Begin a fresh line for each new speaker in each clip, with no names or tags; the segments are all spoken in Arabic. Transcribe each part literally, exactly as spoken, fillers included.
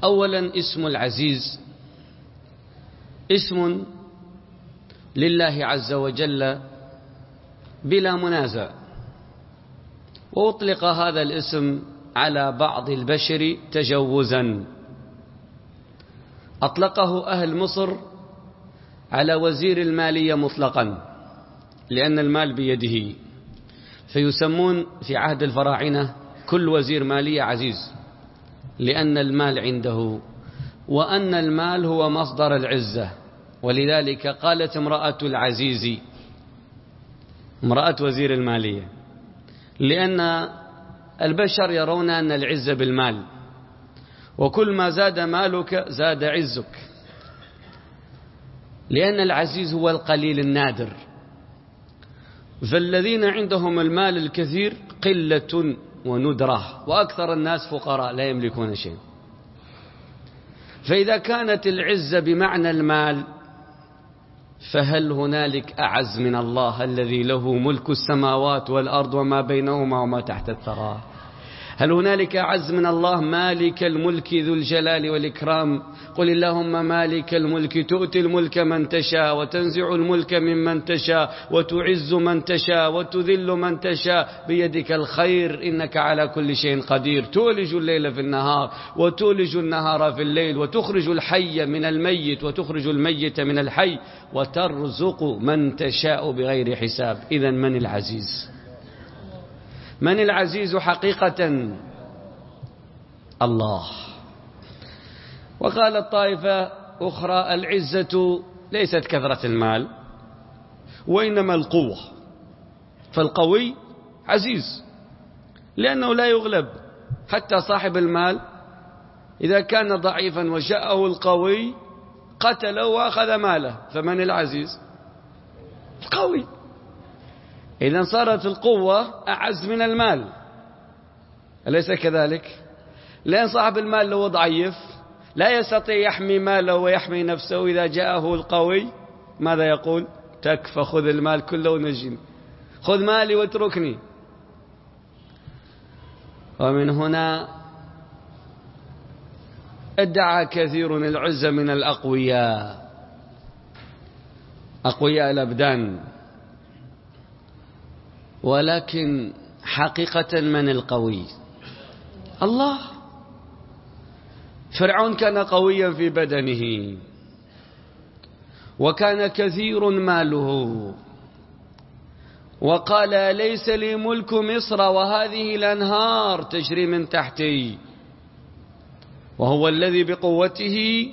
أولا اسم العزيز اسم لله عز وجل بلا منازع، وأطلق هذا الاسم على بعض البشر تجوزا. أطلقه أهل مصر على وزير المالية مطلقا لأن المال بيده، فيسمون في عهد الفراعنة كل وزير مالية عزيز لأن المال عنده، وأن المال هو مصدر العزة. ولذلك قالت امرأة العزيز امرأة وزير المالية، لأن البشر يرون أن العزة بالمال، وكل ما زاد مالك زاد عزك، لأن العزيز هو القليل النادر. فالذين عندهم المال الكثير قلة وندرة، وأكثر الناس فقراء لا يملكون شيء. فإذا كانت العزة بمعنى المال، فهل هنالك أعز من الله الذي له ملك السماوات والأرض وما بينهما وما تحت الثرى؟ هل هنالك أعز من الله مالك الملك ذو الجلال والإكرام؟ قل اللهم مالك الملك تؤتي الملك من تشاء وتنزع الملك ممن تشاء وتعز من تشاء وتذل من تشاء بيدك الخير إنك على كل شيء قدير. تولج الليل في النهار وتولج النهار في الليل، وتخرج الحي من الميت وتخرج الميت من الحي، وترزق من تشاء بغير حساب. إذن من العزيز؟ من العزيز حقيقة؟ الله. وقالت طائفة أخرى العزة ليست كثرة المال وإنما القوة، فالقوي عزيز لأنه لا يغلب. حتى صاحب المال إذا كان ضعيفا وجاءه القوي قتله وأخذ ماله، فمن العزيز؟ القوي. إذن صارت القوة أعز من المال، أليس كذلك؟ لأن صاحب المال لو ضعيف لا يستطيع يحمي ماله ويحمي نفسه، إذا جاءه القوي ماذا يقول؟ تكفى، خذ المال كله ونجني، خذ مالي واتركني. ومن هنا ادعى كثير العزة من الأقوياء، أقوياء الأبدان، ولكن حقيقة من القوي؟ الله. فرعون كان قويا في بدنه وكان كثير ماله، وقال ليس لي ملك مصر وهذه الأنهار تجري من تحتي، وهو الذي بقوته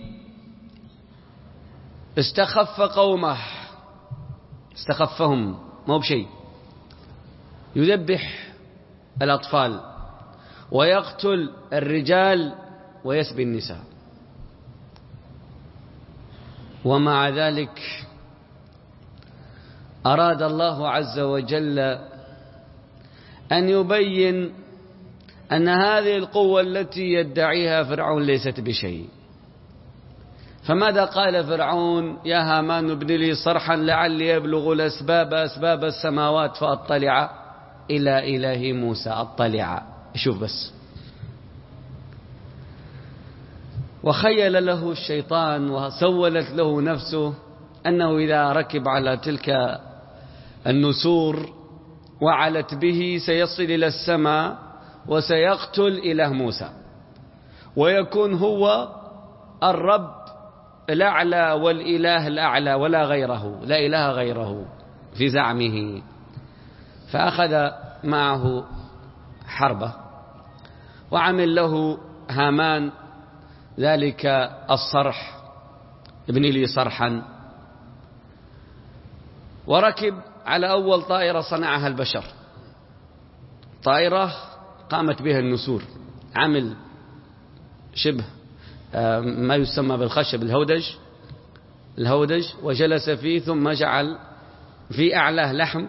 استخف قومه، استخفهم ما هو بشيء، يذبح الأطفال ويقتل الرجال ويسبي النساء، ومع ذلك أراد الله عز وجل أن يبين أن هذه القوة التي يدعيها فرعون ليست بشيء. فماذا قال فرعون؟ يا هامان ابن لي صرحا لعلي يبلغ الأسباب أسباب السماوات فأطلع إلى إله موسى. أطلع، شوف بس. وخيل له الشيطان وسولت له نفسه أنه إذا ركب على تلك النسور وعلت به سيصل إلى السماء وسيقتل إله موسى، ويكون هو الرب الأعلى والإله الأعلى ولا غيره، لا إله غيره في زعمه. فأخذ معه حربة وعمل له هامان ذلك الصرح، ابن لي صرحا، وركب على أول طائرة صنعها البشر، طائرة قامت بها النسور، عمل شبه ما يسمى بالخشب الهودج الهودج وجلس فيه، ثم جعل في أعلاه لحم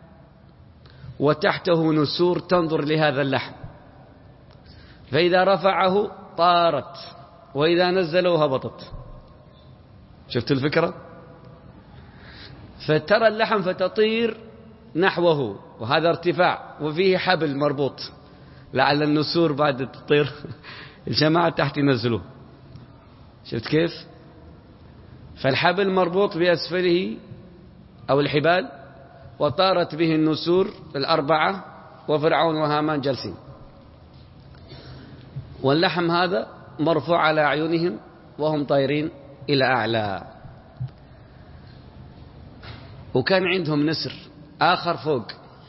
وتحته نسور تنظر لهذا اللحم، فإذا رفعه طارت وإذا نزله هبطت. شفت الفكرة؟ فترى اللحم فتطير نحوه، وهذا ارتفاع وفيه حبل مربوط لعل النسور بعد تطير الجماعة تحت ينزلوه. شفت كيف؟ فالحبل مربوط بأسفله أو الحبال، وطارت به النسور الأربعة، وفرعون وهامان جالسين، واللحم هذا مرفوع على أعينهم وهم طايرين إلى أعلى. وكان عندهم نسر آخر فوق.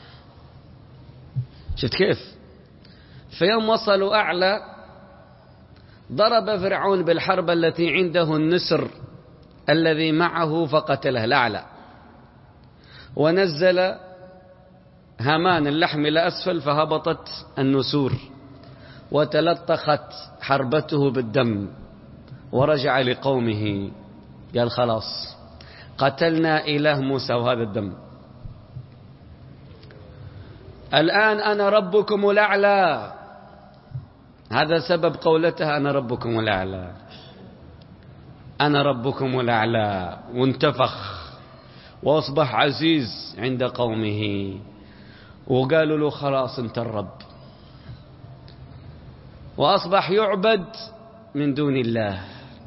شفت كيف؟ فيوم وصلوا أعلى ضرب فرعون بالحرب التي عنده النسر الذي معه فقتله الأعلى، ونزل هامان اللحم إلى أسفل فهبطت النسور وتلطخت حربته بالدم، ورجع لقومه قال خلاص قتلنا إله موسى وهذا الدم، الآن أنا ربكم الأعلى. هذا سبب قولتها أنا ربكم الأعلى، أنا ربكم الأعلى. وانتفخ وأصبح عزيز عند قومه، وقالوا له خلاص انت الرب، وأصبح يعبد من دون الله.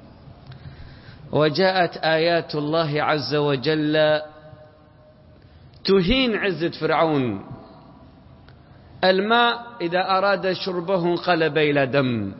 وجاءت آيات الله عز وجل تهين عزة فرعون. الماء إذا أراد شربه انقلب إلى دم،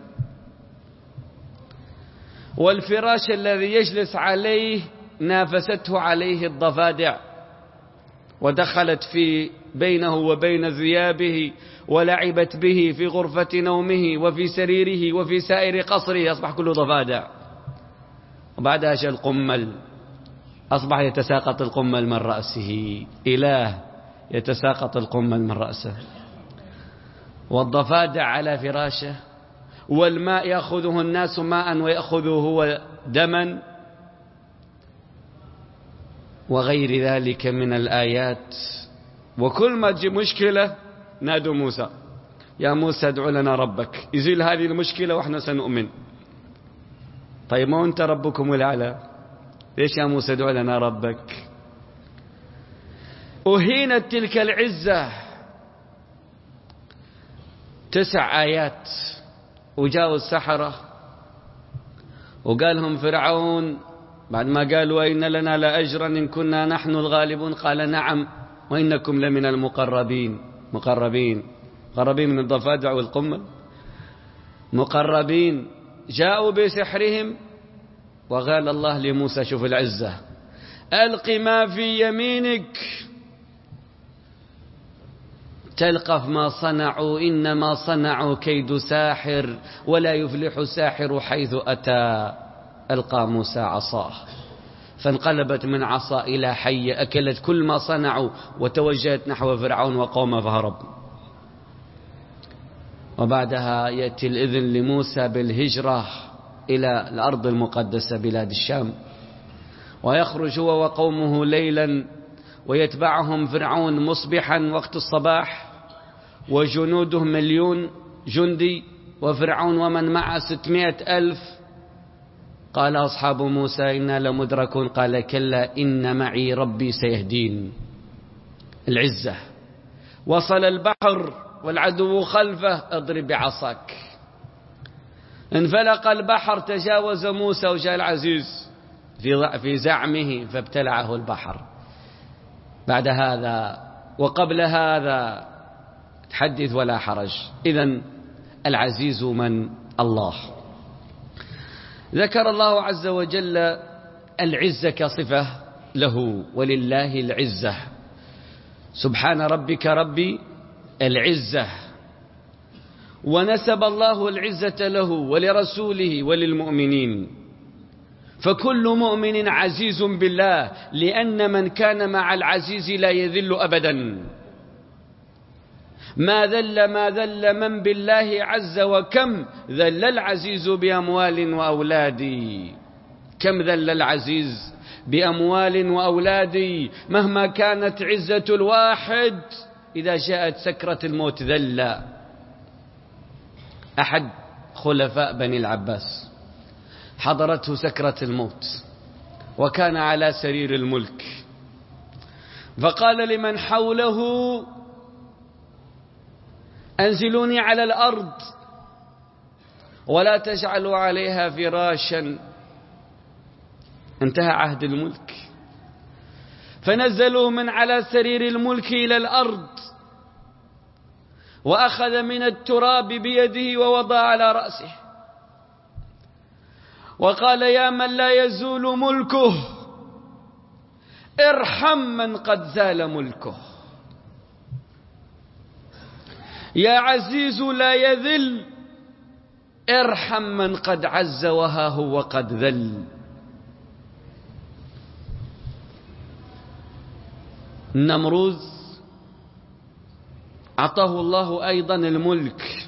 والفراش الذي يجلس عليه نافسته عليه الضفادع ودخلت في بينه وبين ثيابه ولعبت به في غرفة نومه وفي سريره وفي سائر قصره، أصبح كله ضفادع. وبعدها جاء القمل، أصبح يتساقط القمل من رأسه، إله يتساقط القمل من رأسه، والضفادع على فراشه، والماء يأخذه الناس ماء ويأخذه هو دما، وغير ذلك من الآيات. وكل ما تجي مشكلة نادوا موسى، يا موسى ادعو لنا ربك يزيل هذه المشكلة وإحنا سنؤمن. طيب ما أنت ربكم الأعلى، ليش يا موسى ادعو لنا ربك؟ أهينت تلك العزة. تسع آيات، وجاءوا السحرة وقالهم فرعون بعد ما قالوا إن لنا لأجرا إن كنا نحن الغالبون، قال نعم وإنكم لمن المقربين. مقربين مقربين من الضفادع والقمل، مقربين. جاءوا بسحرهم، وقال الله لموسى شوف العزة، ألق ما في يمينك تلقف ما صنعوا إنما صنعوا كيد ساحر ولا يفلح ساحر حيث أتى. ألقى موسى عصاه فانقلبت من عصا إلى حية أكلت كل ما صنعوا، وتوجهت نحو فرعون وقومه فهرب. وبعدها يأتي الإذن لموسى بالهجرة إلى الأرض المقدسة بلاد الشام، ويخرج هو وقومه ليلا ويتبعهم فرعون مصبحا وقت الصباح، وجنوده مليون جندي، وفرعون ومن معه ستمائة ألف. قال أصحاب موسى إنا لمدركون، قال كلا إن معي ربي سيهدين. العزة. وصل البحر والعدو خلفه، اضرب بعصاك. انفلق البحر، تجاوز موسى وجاء العزيز في في زعمه فابتلعه البحر. بعد هذا وقبل هذا تحدث ولا حرج. إذن العزيز من؟ الله. ذكر الله عز وجل العزة كصفة له، ولله العزة. سبحان ربك ربي العزة. ونسب الله العزة له ولرسوله وللمؤمنين، فكل مؤمن عزيز بالله، لأن من كان مع العزيز لا يذل أبدا. ما ذل ما ذل من بالله عز، وكم ذل العزيز بأموال وأولاد. كم ذل العزيز بأموال وأولاد. مهما كانت عزة الواحد، إذا جاءت سكرة الموت ذل. أحد خلفاء بني العباس حضرته سكرة الموت، وكان على سرير الملك، فقال لمن حوله أنزلوني على الأرض ولا تجعلوا عليها فراشا انتهى عهد الملك، فنزلوا من على سرير الملك إلى الأرض، وأخذ من التراب بيده ووضع على رأسه وقال: يا من لا يزول ملكه ارحم من قد زال ملكه، يا عزيز لا يذل ارحم من قد عز وها هو قد ذل. النمروذ أعطاه الله أيضا الملك،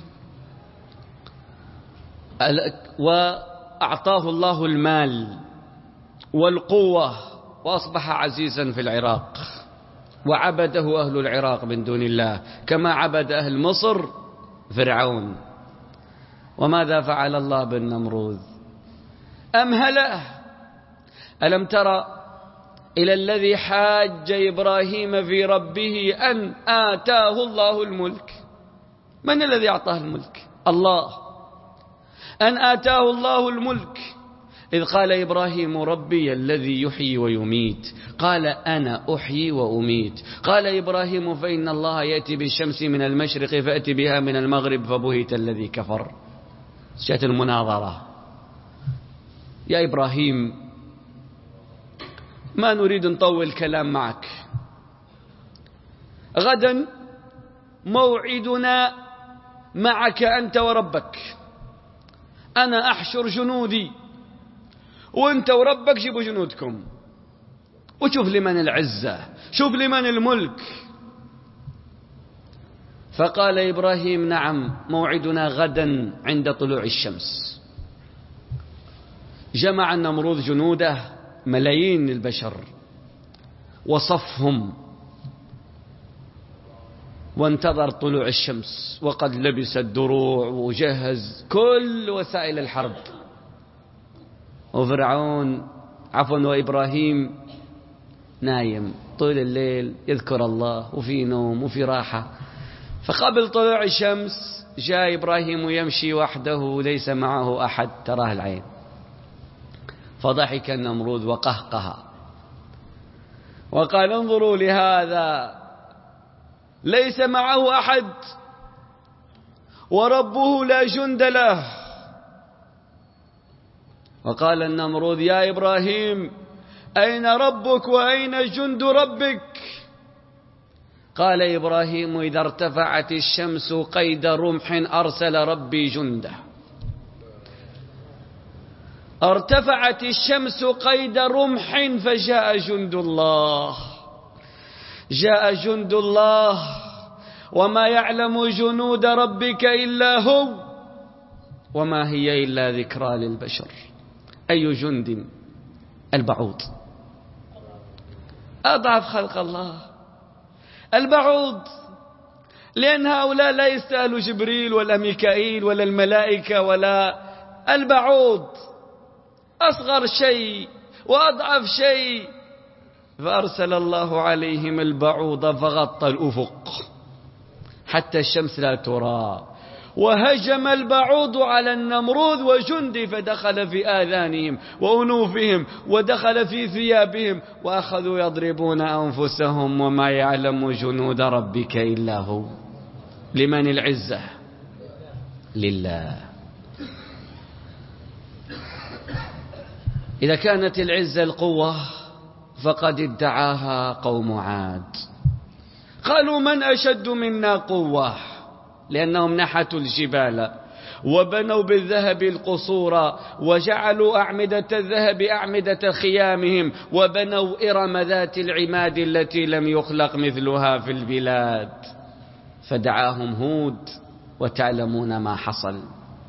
وأعطاه الله المال والقوة، وأصبح عزيزا في العراق، وعبده أهل العراق من دون الله كما عبد أهل مصر فرعون. وماذا فعل الله بالنمروذ؟ أمهله. ألم ترى إلى الذي حاج إبراهيم في ربه أن آتاه الله الملك؟ من الذي أعطاه الملك؟ الله. أن آتاه الله الملك إذ قال إبراهيم: ربي الذي يحيي ويميت، قال: أنا أحيي وأميت. قال إبراهيم: فإن الله يأتي بالشمس من المشرق فأتي بها من المغرب، فبهت الذي كفر. جاءت المناظرة: يا إبراهيم، ما نريد نطول الكلام معك، غدا موعدنا معك أنت وربك، أنا أحشر جنودي وأنت وربك جيبوا جنودكم، وشوف لمن العزة، شوف لمن الملك. فقال إبراهيم: نعم، موعدنا غدا عند طلوع الشمس. جمع النمروذ جنوده ملايين البشر وصفهم، وانتظر طلوع الشمس، وقد لبس الدروع وجهز كل وسائل الحرب. وفرعون عفوا وإبراهيم نايم طول الليل يذكر الله، وفي نوم وفي راحة. فقبل طلوع الشمس جاء إبراهيم يمشي وحده ليس معه أحد تراه العين، فضحك النمروذ وقهقه وقال: انظروا لهذا، ليس معه أحد وربه لا جند له. وقال النمروذ: يا إبراهيم، أين ربك وأين جند ربك؟ قال إبراهيم: إذا ارتفعت الشمس قيد رمح أرسل ربي جنده. ارتفعت الشمس قيد رمح فجاء جند الله، جاء جند الله، وما يعلم جنود ربك إلا هو، وما هي إلا ذكرى للبشر. أي جند؟ البعوض، أضعف خلق الله، البعوض، لأن هؤلاء لا يستاهلوا جبريل ولا ميكائيل ولا الملائكة ولا البعوض، أصغر شيء وأضعف شيء. فأرسل الله عليهم البعوض فغطى الأفق حتى الشمس لا ترى، وهجم البعوض على النمروذ وجنده، فدخل في آذانهم وأنوفهم ودخل في ثيابهم، وأخذوا يضربون أنفسهم، وما يعلم جنود ربك إلا هو. لمن العزة؟ لله. إذا كانت العزة القوة فقد ادعاها قوم عاد، قالوا: من أشد منا قوة؟ لأنهم نحتوا الجبال وبنوا بالذهب القصور، وجعلوا أعمدة الذهب أعمدة خيامهم، وبنوا إرم ذات العماد التي لم يخلق مثلها في البلاد. فدعاهم هود، وتعلمون ما حصل،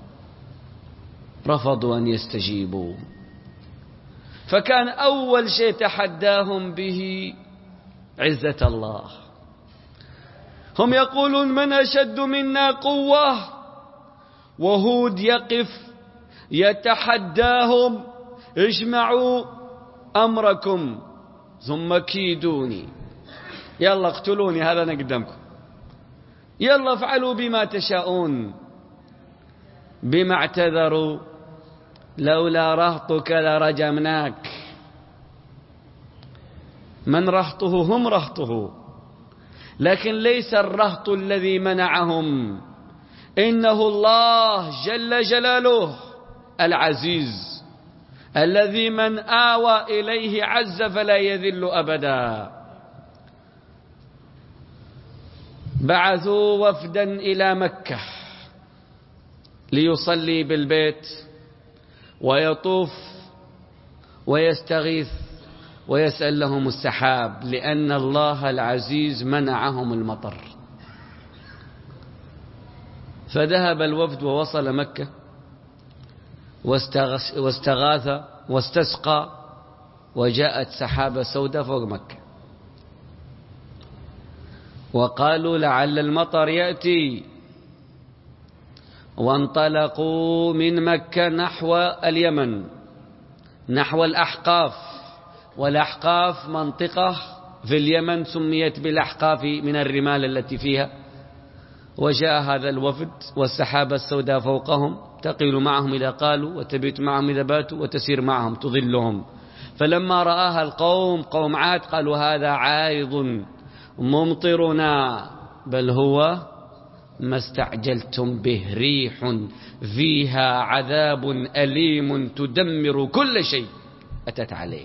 رفضوا أن يستجيبوا. فكان أول شيء تحداهم به عزة الله. هم يقولون: من أشد منا قوة، وهود يقف يتحداهم: اجمعوا أمركم ثم كيدوني، يلا اقتلوني، هذا أنا قدامكم، يلا افعلوا بما تشاءون. بما اعتذروا: لولا رهطك لرجمناك، من رهطه؟ هم رهطه، لكن ليس الرهط الذي منعهم، إنه الله جل جلاله العزيز الذي من آوى إليه عز فلا يذل أبدا. بعثوا وفدا إلى مكة ليصلي بالبيت ويطوف ويستغيث ويسأل لهم السحاب، لأن الله العزيز منعهم المطر. فذهب الوفد ووصل مكة واستغاث واستسقى، وجاءت سحابة سوداء فوق مكة، وقالوا لعل المطر يأتي، وانطلقوا من مكة نحو اليمن، نحو الأحقاف. والأحقاف منطقة في اليمن سميت بالأحقاف من الرمال التي فيها. وجاء هذا الوفد والسحابة السوداء فوقهم، تقيل معهم إذا قالوا وتبيت معهم إذا باتوا وتسير معهم تظلهم. فلما رآها القوم قوم عاد قالوا هذا عارض ممطرنا، بل هو ما استعجلتم به، ريح فيها عذاب أليم تدمر كل شيء أتت عليه.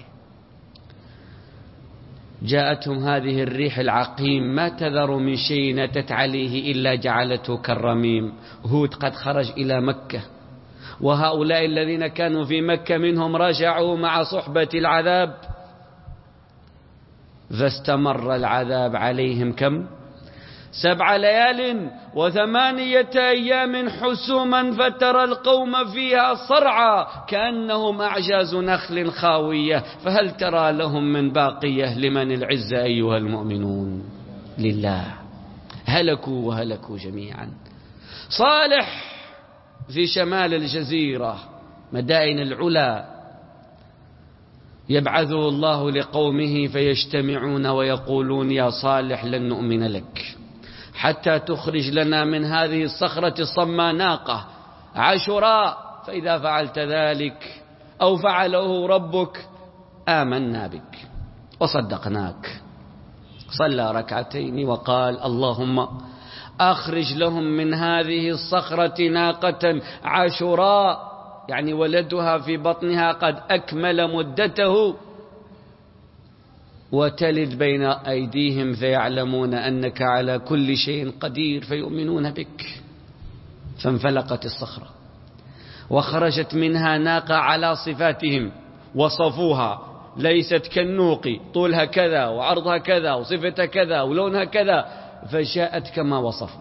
جاءتهم هذه الريح العقيم ما تذر من شيء أتت عليه إلا جعلته كالرميم. هود قد خرج إلى مكة، وهؤلاء الذين كانوا في مكة منهم رجعوا مع صحبة العذاب، فاستمر العذاب عليهم كم؟ سبع ليال وثمانية أيام حسوما، فترى القوم فيها صرعى كأنهم أعجاز نخل خاوية، فهل ترى لهم من باقية؟ لمن العزة أيها المؤمنون؟ لله. هلكوا وهلكوا جميعا. صالح في شمال الجزيرة مدائن العلا، يبعثه الله لقومه فيجتمعون ويقولون يا صالح لن نؤمن لك حتى تخرج لنا من هذه الصخرة الصماء ناقة عاشوراء، فإذا فعلت ذلك أو فعله ربك آمنا بك وصدقناك. صلى ركعتين وقال اللهم أخرج لهم من هذه الصخرة ناقة عاشوراء، يعني ولدها في بطنها قد أكمل مدته، وتلد بين أيديهم فيعلمون أنك على كل شيء قدير فيؤمنون بك. فانفلقت الصخرة وخرجت منها ناقة على صفاتهم، وصفوها ليست كالنوق، طولها كذا وعرضها كذا وصفتها كذا ولونها كذا، فجاءت كما وصفوا.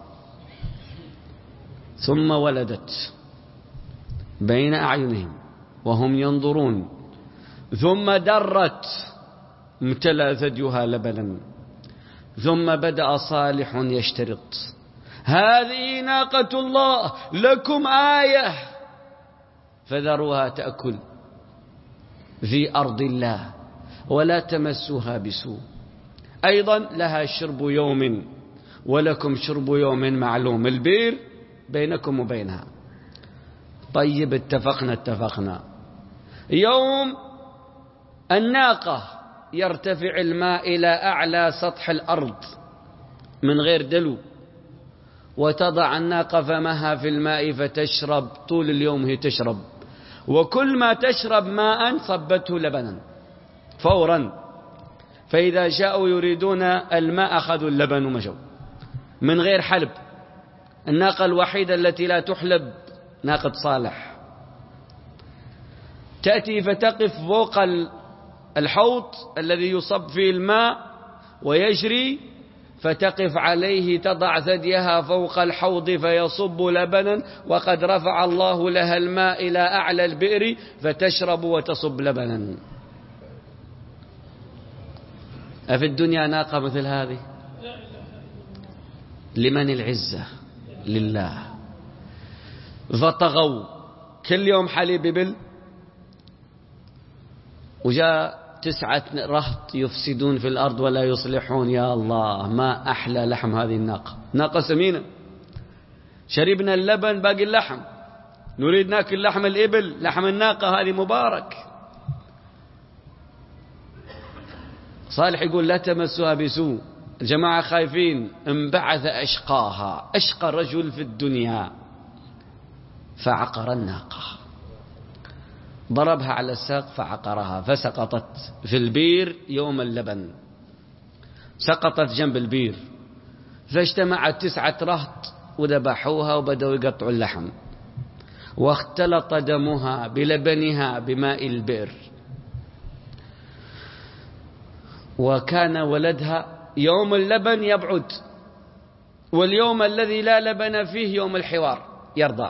ثم ولدت بين أعينهم وهم ينظرون، ثم درت امتلأ ثديها لبنا، ثم بدأ صالح يشترط هذه ناقة الله لكم آية فذروها تأكل في أرض الله ولا تمسوها بسوء، أيضا لها شرب يوم ولكم شرب يوم معلوم، البير بينكم وبينها. طيب اتفقنا اتفقنا. يوم الناقة يرتفع الماء إلى أعلى سطح الأرض من غير دلو، وتضع الناقة فمها في الماء فتشرب طول اليوم، هي تشرب، وكل ما تشرب ماء صبته لبنا فورا. فإذا جاءوا يريدون الماء أخذوا اللبن ومشوا من غير حلب. الناقة الوحيدة التي لا تحلب ناقة صالح، تأتي فتقف فوق الحوض الذي يصب فيه الماء ويجري، فتقف عليه تضع ثديها فوق الحوض فيصب لبنا، وقد رفع الله لها الماء إلى أعلى البئر فتشرب وتصب لبنا. أفي الدنيا ناقة مثل هذه؟ لمن العزة؟ لله. فطغوا، كل يوم حليب إبل، وجاء تسعة رهط يفسدون في الأرض ولا يصلحون. يا الله ما أحلى لحم هذه الناقة، ناقة سمينة، شربنا اللبن باقي اللحم، نريد ناكل لحم الإبل، لحم الناقة هذه مبارك. صالح يقول لا تمسوها بسوء، الجماعة خايفين. انبعث أشقاها، أشقى رجل في الدنيا، فعقر الناقة، ضربها على الساق فعقرها، فسقطت في البير يوم اللبن، سقطت جنب البير. فاجتمعت تسعة رهط وذبحوها وبدأوا يقطعوا اللحم، واختلط دمها بلبنها بماء البئر. وكان ولدها يوم اللبن يبعد، واليوم الذي لا لبن فيه يوم الحوار يرضع.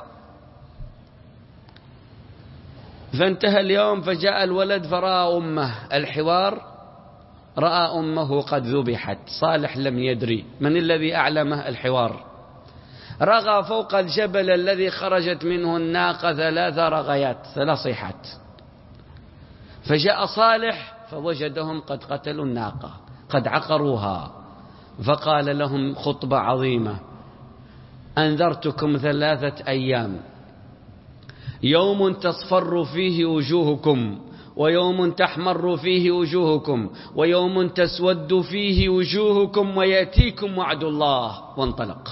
فانتهى اليوم، فجاء الولد فرأى أمه الحوار، رأى أمه قد ذبحت. صالح لم يدري من الذي أعلمه الحوار. رغى فوق الجبل الذي خرجت منه الناقة ثلاث رغيات، ثلاث صيحات. فجاء صالح فوجدهم قد قتلوا الناقة، قد عقروها. فقال لهم خطبة عظيمة: أنذرتكم ثلاثة أيام، يوم تصفر فيه وجوهكم، ويوم تحمر فيه وجوهكم، ويوم تسود فيه وجوهكم، ويأتيكم وعد الله. وانطلق،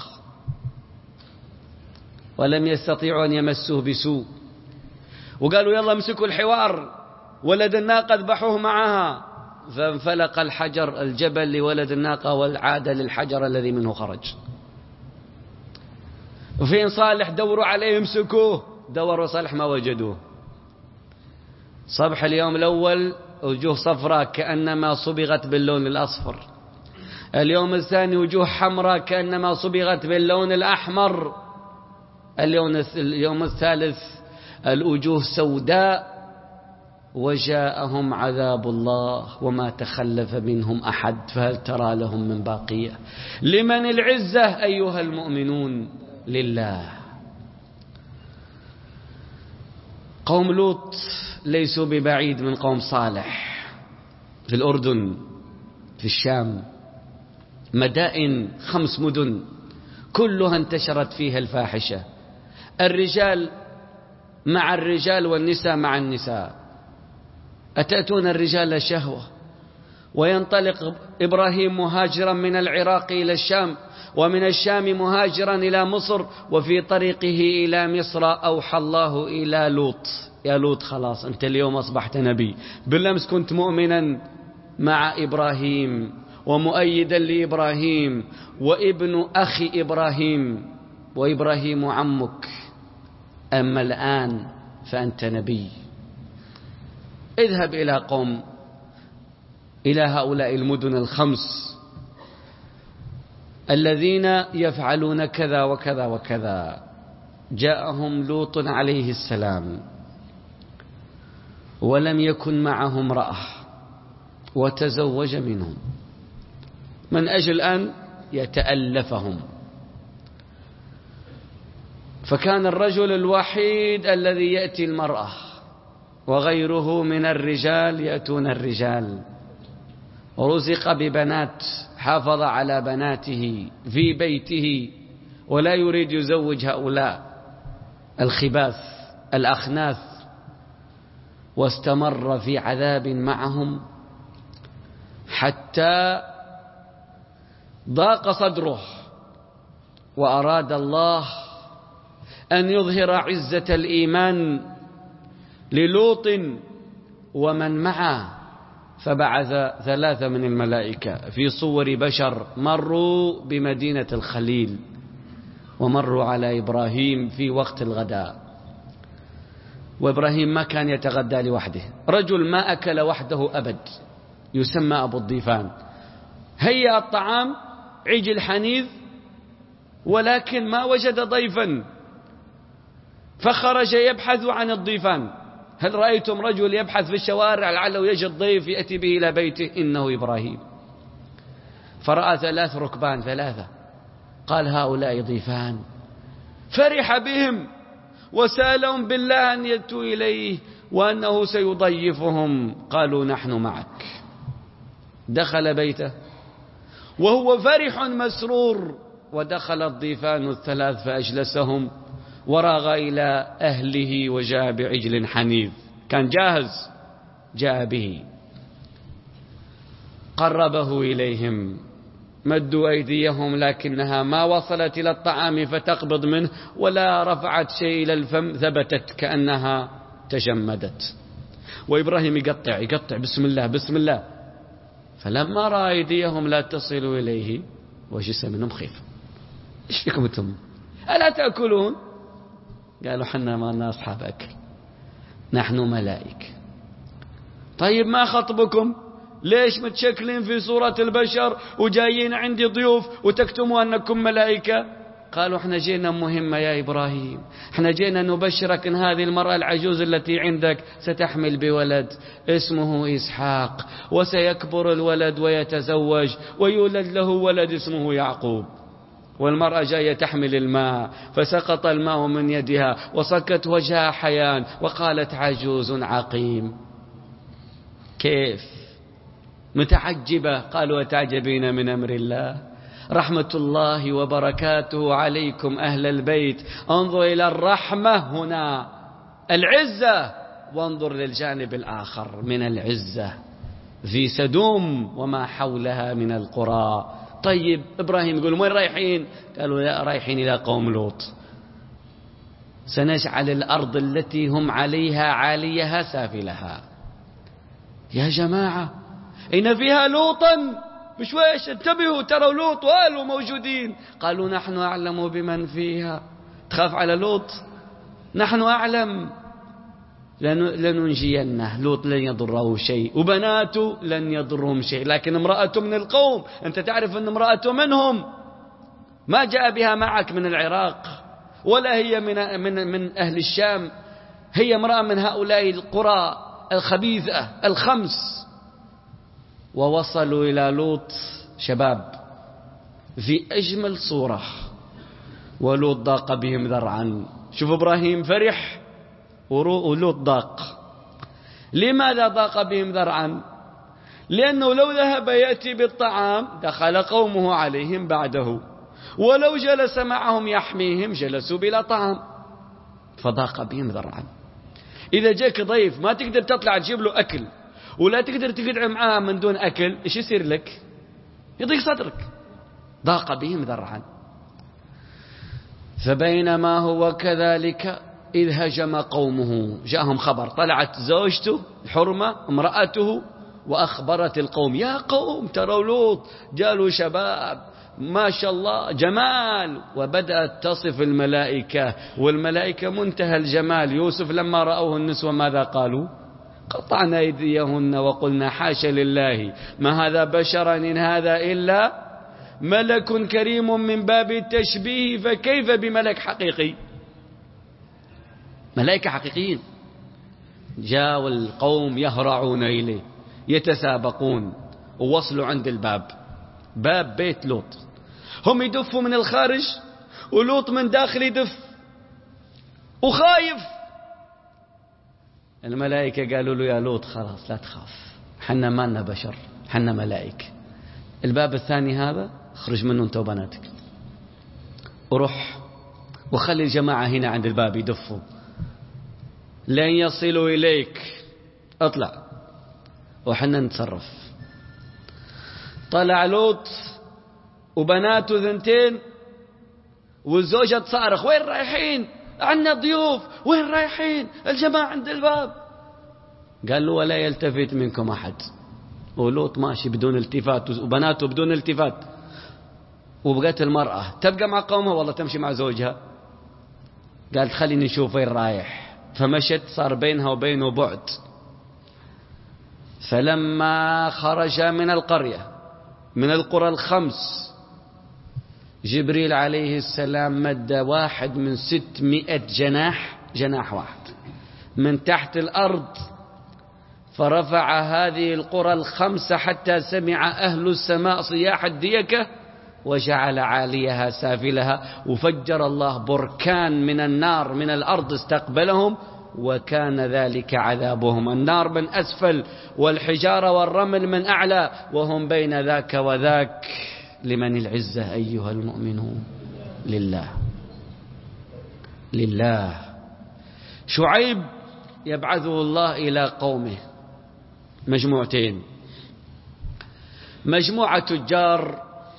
ولم يستطيعوا أن يمسوه بسوء. وقالوا يلا امسكوا الحوار، ولد الناقة اذبحوه معها. فانفلق الحجر الجبل لولد الناقة، والعاد للحجر الذي منه خرج. وفين صالح؟ دوروا عليه امسكوه. دوروا صالح ما وجدوه. صبح اليوم الأول وجوه صفراء كأنما صبغت باللون الأصفر. اليوم الثاني وجوه حمراء كأنما صبغت باللون الأحمر. اليوم الثالث الوجوه سوداء. وجاءهم عذاب الله وما تخلف منهم أحد، فهل ترى لهم من باقية؟ لمن العزة أيها المؤمنون؟ لله. قوم لوط ليسوا ببعيد من قوم صالح، في الأردن، في الشام، مدائن، خمس مدن كلها انتشرت فيها الفاحشة. الرجال مع الرجال والنساء مع النساء. أتأتون الرجال شهوة. وينطلق إبراهيم مهاجرا من العراق إلى الشام، ومن الشام مهاجرا إلى مصر، وفي طريقه إلى مصر أوحى الله إلى لوط: يا لوط خلاص أنت اليوم أصبحت نبي، بالأمس كنت مؤمنا مع إبراهيم ومؤيدا لإبراهيم وابن أخي إبراهيم، وإبراهيم عمك، أما الآن فأنت نبي. اذهب إلى قوم، إلى هؤلاء المدن الخمس الذين يفعلون كذا وكذا وكذا. جاءهم لوط عليه السلام ولم يكن معهم امرأة، وتزوج منهم من أجل أن يتألفهم. فكان الرجل الوحيد الذي يأتي المرأة، وغيره من الرجال يأتون الرجال. ورزق ببنات، حافظ على بناته في بيته، ولا يريد يزوج هؤلاء الخباث الأخناث. واستمر في عذاب معهم حتى ضاق صدره، وأراد الله أن يظهر عزة الإيمان للوط ومن معه، فبعث ثلاثة من الملائكة في صور بشر، مروا بمدينة الخليل، ومروا على إبراهيم في وقت الغداء. وإبراهيم ما كان يتغدى لوحده، رجل ما أكل وحده أبد، يسمى أبو الضيفان. هيأ الطعام، عجل حنيذ، ولكن ما وجد ضيفا، فخرج يبحث عن الضيفان. هل رأيتم رجل يبحث في الشوارع لعله يجد ضيف يأتي به إلى بيته؟ إنه إبراهيم. فرأى ثلاث ركبان، ثلاثة، قال هؤلاء ضيفان، فرح بهم وسالهم بالله أن يأتوا إليه وأنه سيضيفهم. قالوا نحن معك. دخل بيته وهو فرح مسرور، ودخل الضيفان الثلاث فأجلسهم، وراغ إلى أهله وجاء بعجل حنيذ، كان جاهز، جاء به. قربه إليهم، مدوا أيديهم لكنها ما وصلت إلى الطعام فتقبض منه ولا رفعت شيء إلى الفم، ثبتت كأنها تجمدت. وإبراهيم يقطع يقطع بسم الله بسم الله، فلما رأى أيديهم لا تصل إليه وجس منهم خيفة. إيش فيكم أنتم؟ ألا تأكلون؟ قالوا حنا ما لنا أصحاب أكل، نحن ملائكة. طيب ما خطبكم؟ ليش متشكلين في صورة البشر وجايين عندي ضيوف وتكتموا أنكم ملائكة؟ قالوا احنا جينا مهمة يا إبراهيم، احنا جينا نبشرك ان هذه المرأة العجوز التي عندك ستحمل بولد اسمه إسحاق، وسيكبر الولد ويتزوج ويولد له ولد اسمه يعقوب. والمرأة جاية تحمل الماء، فسقط الماء من يدها وصكت وجهها حيان وقالت عجوز عقيم. كيف؟ متعجبة. قالوا وتعجبين من أمر الله؟ رحمة الله وبركاته عليكم أهل البيت. انظر إلى الرحمة هنا، العزة، وانظر للجانب الآخر من العزة في سدوم وما حولها من القرى. طيب إبراهيم يقول وين رايحين؟ قالوا لا، رايحين إلى قوم لوط، سنجعل الأرض التي هم عليها عاليها سافلها. يا جماعة إن فيها لوطا بشويش، انتبهوا تروا لوط وآله موجودين. قالوا نحن أعلم بمن فيها. تخاف على لوط؟ نحن أعلم، لننجينه. لوط لن يضره شيء وبناته لن يضرهم شيء، لكن امرأته من القوم، أنت تعرف أن امرأته منهم، ما جاء بها معك من العراق ولا هي من, من, من أهل الشام، هي امرأة من هؤلاء القرى الخبيثة الخمس. ووصلوا إلى لوط شباب في أجمل صورة، ولوط ضاق بهم ذرعا. شوف إبراهيم فرح ولوط ضاق. لماذا ضاق بهم ذرعا؟ لأنه لو ذهب يأتي بالطعام دخل قومه عليهم بعده، ولو جلس معهم يحميهم جلسوا بلا طعام، فضاق بهم ذرعا. إذا جاك ضيف ما تقدر تطلع تجيب له أكل ولا تقدر تقعد معاه من دون أكل، إيش يصير لك؟ يضيق صدرك. ضاق بهم ذرعا. فبينما هو كذلك إذ هجم قومه، جاءهم خبر، طلعت زوجته الحرمة امرأته وأخبرت القوم يا قوم تروا لوط، جالوا شباب ما شاء الله جمال. وبدأت تصف الملائكة، والملائكة منتهى الجمال. يوسف لما رأوه النسوة ماذا قالوا؟ قطعنا أيديهن وقلنا حاشا لله ما هذا بشرا إن هذا إلا ملك كريم، من باب التشبيه فكيف بملك حقيقي؟ ملائكة حقيقيين. جاءوا القوم يهرعون إليه يتسابقون، ووصلوا عند الباب، باب بيت لوط. هم يدفوا من الخارج ولوط من داخل يدف وخايف. الملائكة قالوا له يا لوط خلاص لا تخاف، حنا ما لنا بشر، حنا ملائكة. الباب الثاني هذا اخرج منه انت وبناتك، وروح وخلي الجماعة هنا عند الباب يدفوا لن يصلوا إليك، اطلع وحنا نتصرف. طلع لوط وبناته ذنتين والزوجة تصارخ وين رايحين؟ عنا ضيوف، وين رايحين؟ الجماعة عند الباب. قال له ولا يلتفت منكم أحد. ولوط ماشي بدون التفات وبناته بدون التفات. وبقت المرأة تبقى مع قومها والله تمشي مع زوجها. قالت خليني نشوف وين رايح، فمشت صار بينها وبينه بعد. فلما خرج من القرية من القرى الخمس، جبريل عليه السلام مد واحد من ستمائة جناح، جناح واحد من تحت الأرض، فرفع هذه القرى الخمسة حتى سمع أهل السماء صياح الديكة، وجعل عاليها سافلها، وفجر الله بركان من النار من الأرض استقبلهم، وكان ذلك عذابهم. النار من أسفل والحجارة والرمل من أعلى، وهم بين ذاك وذاك. لمن العزة أيها المؤمنون؟ لله. لله. شعيب يبعثه الله إلى قومه مجموعتين، مجموعة تجار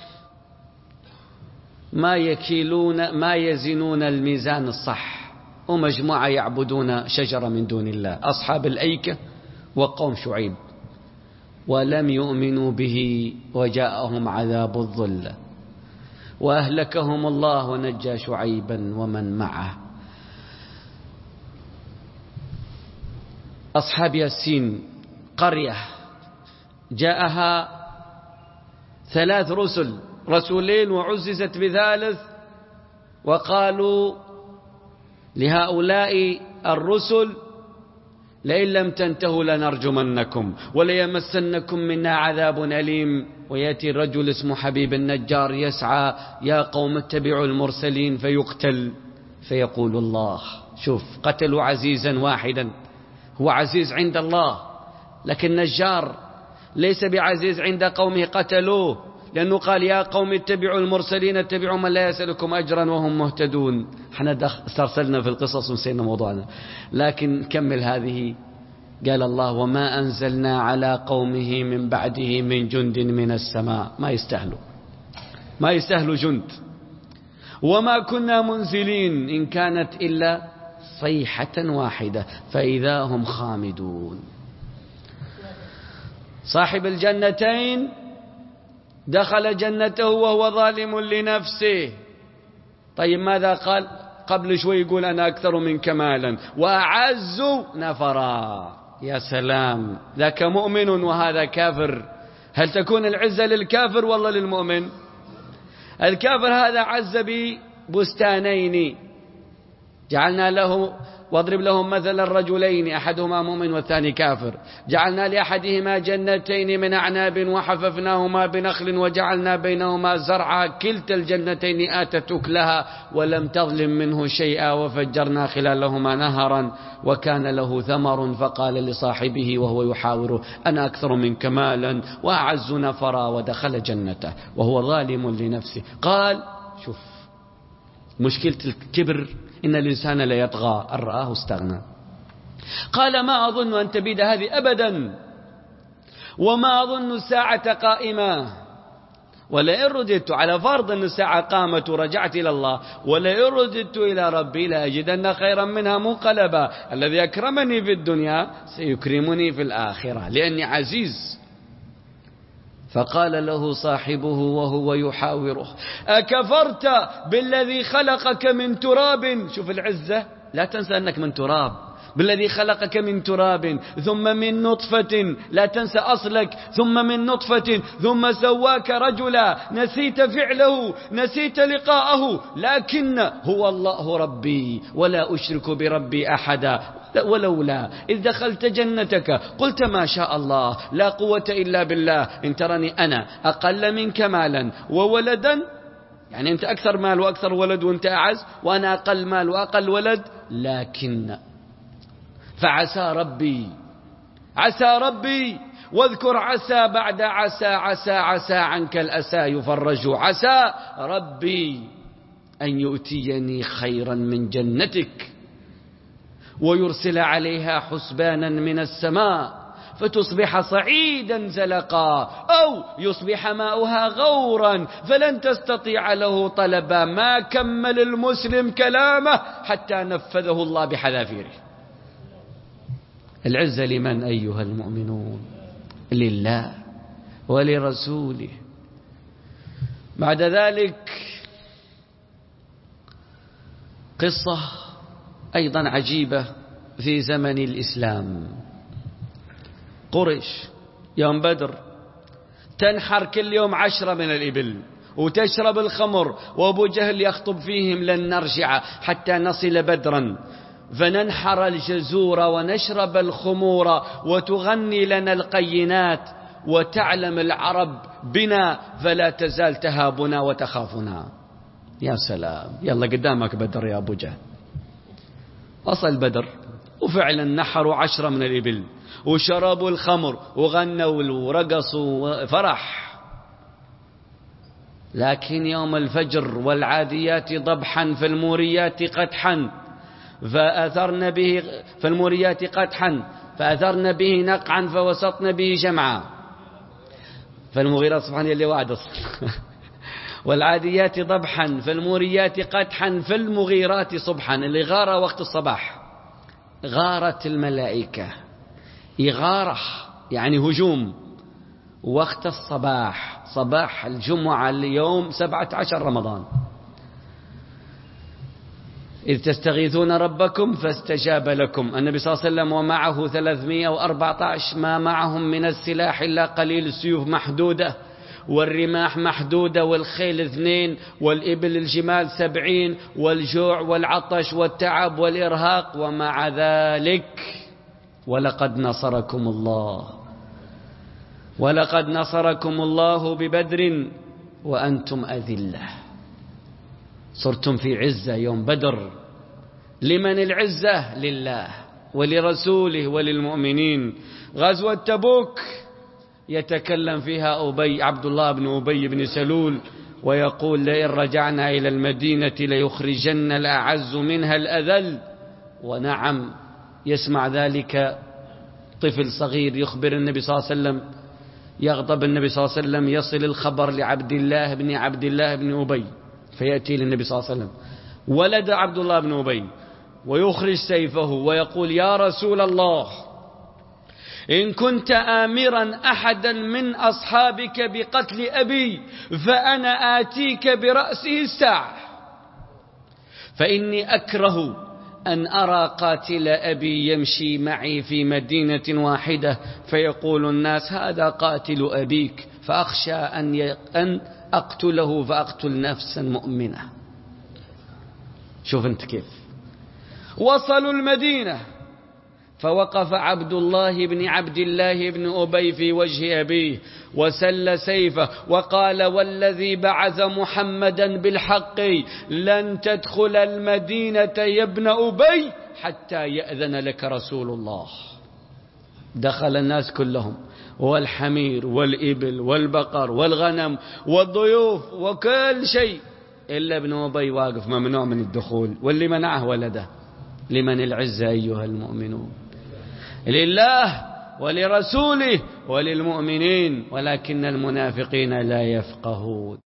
ما يكيلون ما يزنون الميزان الصح، ومجموعة يعبدون شجرة من دون الله، أصحاب الأيكة وقوم شعيب، ولم يؤمنوا به وجاءهم عذاب الظلة وأهلكهم الله ونجى شعيبا ومن معه. أصحاب ياسين قرية جاءها ثلاث رسل، رسولين وعززت بثالث، وقالوا لهؤلاء الرسل لئن لم تنتهوا لنرجمنكم وليمسنكم منا عذاب أليم. ويأتي الرجل اسمه حبيب النجار يسعى يا قوم اتبعوا المرسلين فيقتل، فيقول الله شوف قتلوا عزيزا واحدا، هو عزيز عند الله، لكن نجار ليس بعزيز عند قومه قتلوه، لأنه قال يا قوم اتبعوا المرسلين اتبعوا من لا يسألكم أجرا وهم مهتدون. احنا استرسلنا في القصص ونسينا موضوعنا، لكن كمل هذه. قال الله وما أنزلنا على قومه من بعده من جند من السماء، ما يستاهلوا ما يستاهلوا جند، وما كنا منزلين إن كانت إلا صيحة واحدة فإذا هم خامدون. صاحب الجنتين دخل جنته وهو ظالم لنفسه. طيب ماذا قال قبل شوي؟ يقول أنا أكثر منك مالا وأعز نفرا. يا سلام، ذاك مؤمن وهذا كافر. هل تكون العزة للكافر والله للمؤمن؟ الكافر هذا عز ببستانين جعلنا له، واضرب لهم مثل الرجلين أحدهما مؤمن والثاني كافر، جعلنا لأحدهما جنتين من أعناب وحففناهما بنخل وجعلنا بينهما زرعا كلتا الجنتين آتت أكلها ولم تظلم منه شيئا وفجرنا خلالهما نهرا وكان له ثمر فقال لصاحبه وهو يحاوره أنا أكثر منك مالا وأعز نفرا، ودخل جنته وهو ظالم لنفسه. قال شوف مشكلة الكبر إن الإنسان لا يطغى أن رآه استغنى. قال ما أظن أن تبيد هذه أبدا وما أظن الساعة قائمة ولئن رددت، على فرض أن الساعة قامت ورجعت إلى الله، ولئن رددت إلى ربي لأجدن خيرا منها منقلبا. الذي أكرمني في الدنيا سيكرمني في الآخرة لأني عزيز. فقال له صاحبه وهو يحاوره أكفرت بالذي خلقك من تراب؟ شوف العزة، لا تنسى أنك من تراب. بالذي خلقك من تراب ثم من نطفة، لا تنسى أصلك، ثم من نطفة ثم سواك رجلا، نسيت فعله نسيت لقاءه، لكن هو الله ربي ولا أشرك بربي أحدا. ولولا إذ دخلت جنتك قلت ما شاء الله لا قوة إلا بالله إن ترني أنا أقل منك مالا وولدا، يعني أنت أكثر مال وأكثر ولد وأنت أعز، وأنا أقل مال وأقل ولد، لكن فعسى ربي عسى ربي واذكر عسى بعد عسى عسى عسى عنك الأسى يفرج، عسى ربي أن يؤتيني خيرا من جنتك ويرسل عليها حسبانا من السماء فتصبح صعيدا زلقا أو يصبح ماؤها غورا فلن تستطيع له طلبا. ما كمل المسلم كلامه حتى نفذه الله بحذافيره. العزة لمن أيها المؤمنون؟ لله ولرسوله. بعد ذلك قصة أيضا عجيبة في زمن الإسلام. قريش يوم بدر تنحر كل يوم عشرة من الإبل وتشرب الخمر، وأبو جهل يخطب فيهم لن نرجع حتى نصل بدرا فننحر الجزور ونشرب الخمور وتغني لنا القينات وتعلم العرب بنا فلا تزال تهابنا وتخافنا. يا سلام، يلا قدامك بدر يا أبو جهل. وصل بدر وفعلا نحروا عشرة من الإبل وشربوا الخمر وغنوا ورقصوا وفرح. لكن يوم الفجر والعاديات ضبحا فالموريات قدحا فأثرن به فالموريات قدحا فأثرن به نقعا فوسطن به جمعا فالمغيرات سبحان اللي وعد والعاديات ضبحا فالموريات قدحا فالمغيرات صبحا. اللي غار وقت الصباح غارت الملائكة، إغارة يعني هجوم. وقت الصباح صباح الجمعة اليوم سبعة عشر رمضان، إذ تستغيثون ربكم فاستجاب لكم. النبي صلى الله عليه وسلم ومعه ثلاثمائة وأربعة عشر، ما معهم من السلاح إلا قليل، السيوف محدودة والرماح محدودة والخيل اثنين والإبل الجمال سبعين والجوع والعطش والتعب والإرهاق. ومع ذلك ولقد نصركم الله ولقد نصركم الله ببدر وأنتم أذلة. صرتم في عزة يوم بدر. لمن العزة؟ لله ولرسوله وللمؤمنين. غزوة تبوك يتكلم فيها أبي عبد الله بن أبي بن سلول ويقول لئن رجعنا إلى المدينة ليخرجن الأعز منها الأذل. ونعم يسمع ذلك طفل صغير يخبر النبي صلى الله عليه وسلم، يغضب النبي صلى الله عليه وسلم، يصل الخبر لعبد الله بن عبد الله بن أبي فيأتي للنبي صلى الله عليه وسلم ولد عبد الله بن أبي ويخرج سيفه ويقول يا رسول الله إن كنت آمرا أحدا من أصحابك بقتل أبي فأنا آتيك برأسه الساعة، فإني أكره أن أرى قاتل أبي يمشي معي في مدينة واحدة فيقول الناس هذا قاتل أبيك، فأخشى أن أقتله فأقتل نفسا مؤمنة. شوف أنت كيف. وصلوا المدينة فوقف عبد الله بن عبد الله بن أبي في وجه أبيه وسل سيفه وقال والذي بعث محمدا بالحق لن تدخل المدينة يا ابن أبي حتى يأذن لك رسول الله. دخل الناس كلهم والحمير والإبل والبقر والغنم والضيوف وكل شيء إلا ابن أبي واقف ممنوع من الدخول. واللي منعه ولده. لمن العزة أيها المؤمنون؟ لله ولرسوله وللمؤمنين، ولكن المنافقين لا يفقهون.